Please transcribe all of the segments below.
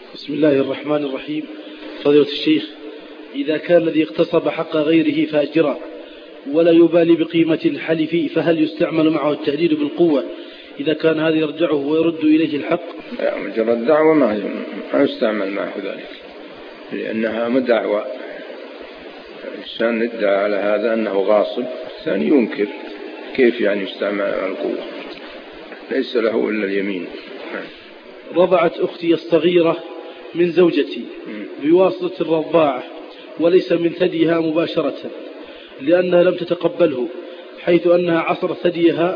بسم الله الرحمن الرحيم. فضيلة الشيخ، إذا كان الذي اغتصب حق غيره فاجرا ولا يبالي بقيمة الحلف، فهل يستعمل معه التهديد بالقوة إذا كان هذا يرجعه ويرد إليه الحق؟ مجرد الدعوة ما يستعمل معه ذلك، لأنها مدعوة. الإنسان ادعى على هذا أنه غاصب، الثاني ينكر، كيف يعني يستعمل القوة؟ ليس له إلا اليمين. رضعت أختي الصغيرة من زوجتي بواسطة الرضاعة وليس من ثديها مباشرة، لأنها لم تتقبله، حيث أنها عصرت ثديها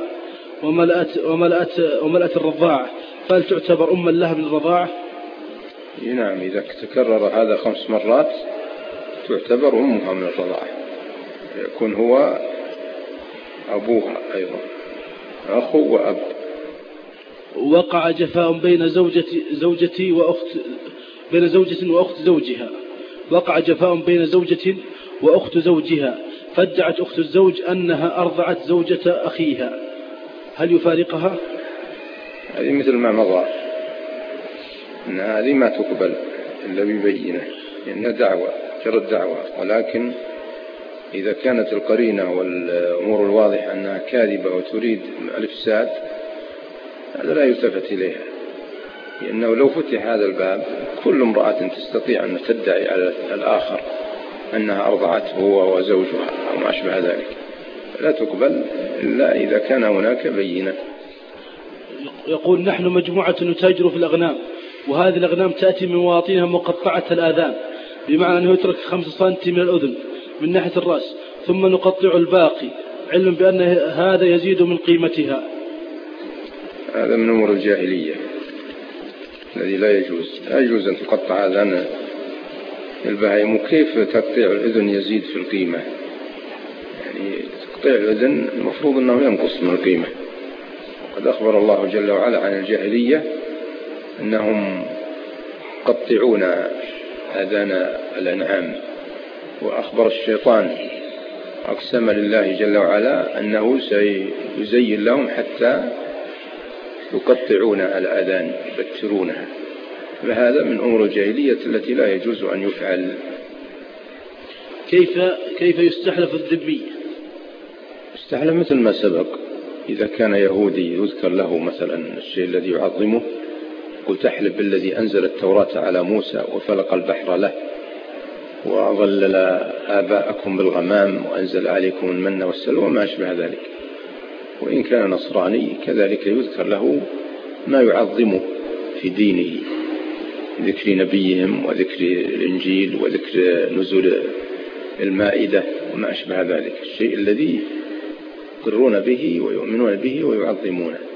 وملأت الرضاعة، فهل تعتبر أما لها من الرضاعة؟ نعم، إذا تكرر هذا 5 مرات تعتبر أمها من الرضاعة، يكون هو أبوها أيضا، أخو وأب. وقع جفاء بين زوجتي وأخت زوجها، وقع جفاء بين زوجة وأخت زوجها، فادعت أخت الزوج أنها أرضعت زوجة أخيها، هل يفارقها؟ هذه مثل ما مضى، أن هذه ما تقبل إلا ببينة، لأنها دعوة، جرت دعوة. ولكن إذا كانت القرينة والأمور الواضحة أنها كاذبة وتريد الإفساد، هذا لا يلتفت إليها، لأنه لو فتح هذا الباب كل امرأة تستطيع أن تدعي على الآخر أنها أرضعته هو وزوجها أو ما أشبه ذلك، لا تقبل إلا إذا كان هناك بينة. يقول: نحن مجموعة نتاجر في الأغنام، وهذه الأغنام تأتي من مواطنها مقطعة الآذان، بمعنى أنه يترك 5 سنتي من الأذن من ناحية الرأس ثم نقطع الباقي، علم بأن هذا يزيد من قيمتها. هذا من أمور الجاهلية الذي لا يجوز. لا يجوز أن تقطع آذان البهائم. وكيف تقطيع الأذن يزيد في القيمة؟ يعني تقطيع الأذن المفروض أنه ينقص من القيمة. وقد أخبر الله جل وعلا عن الجاهلية أنهم يقطعون آذان الأنعام، وأخبر الشيطان أقسم لله جل وعلا أنه سيزين لهم حتى يقطعون الآذان، يبترونها. فهذا من أمور الجاهلية التي لا يجوز أن يفعل. كيف يستحلف الذمي؟ يستحلف مثل ما سبق. إذا كان يهودي يذكر له مثلا الشيء الذي يعظمه، قل تحلف بالذي أنزل التوراة على موسى وفلق البحر له وظلل آباءكم بالغمام وأنزل عليكم المن والسلوى وما أشبه ذلك. وإن كان نصراني كذلك يذكر له ما يعظمه في دينه، ذكر نبيهم وذكر الإنجيل وذكر نزول المائدة وما أشبه ذلك، الشيء الذي يقرون به ويؤمنون به ويعظمونه.